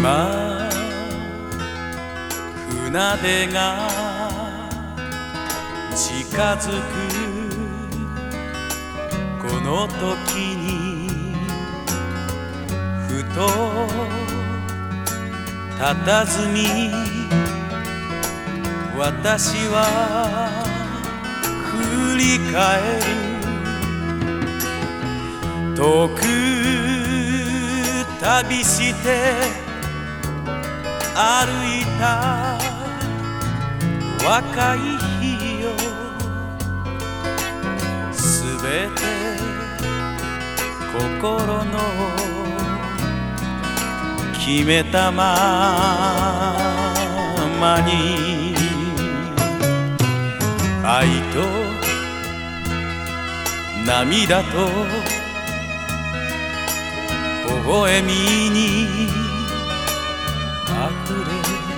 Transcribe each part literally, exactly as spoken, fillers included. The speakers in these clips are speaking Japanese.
今船出が近づくこの時にふと佇み私は振り返る遠く旅して歩いた若い日よすべて心の決めたままに愛と涙と微笑みにあふれ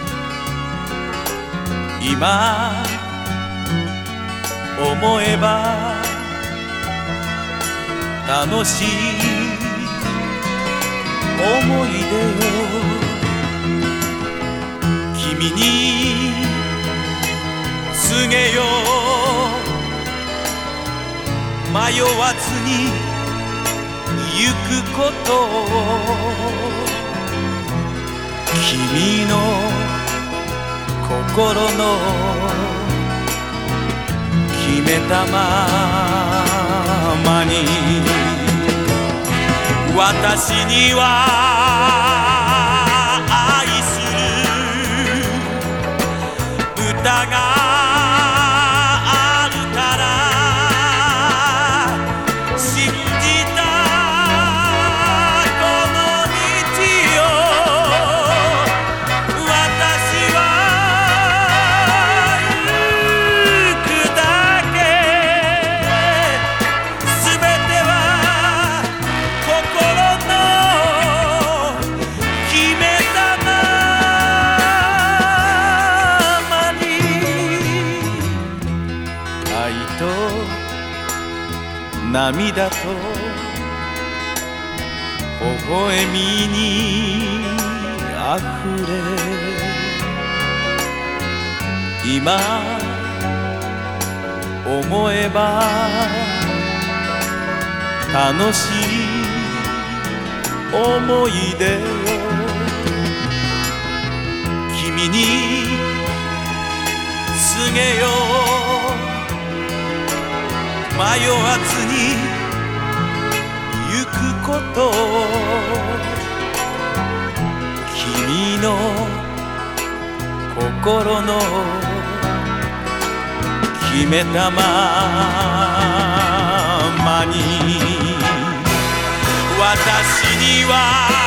今思えば楽しい思い出を君に告げよう迷わずに行くことを君の心の決めたままに私には愛する歌が涙と微笑みにあふれ今思えば楽しい思い出を君に告げよう迷わずに行くこと君の心の決めたままに私には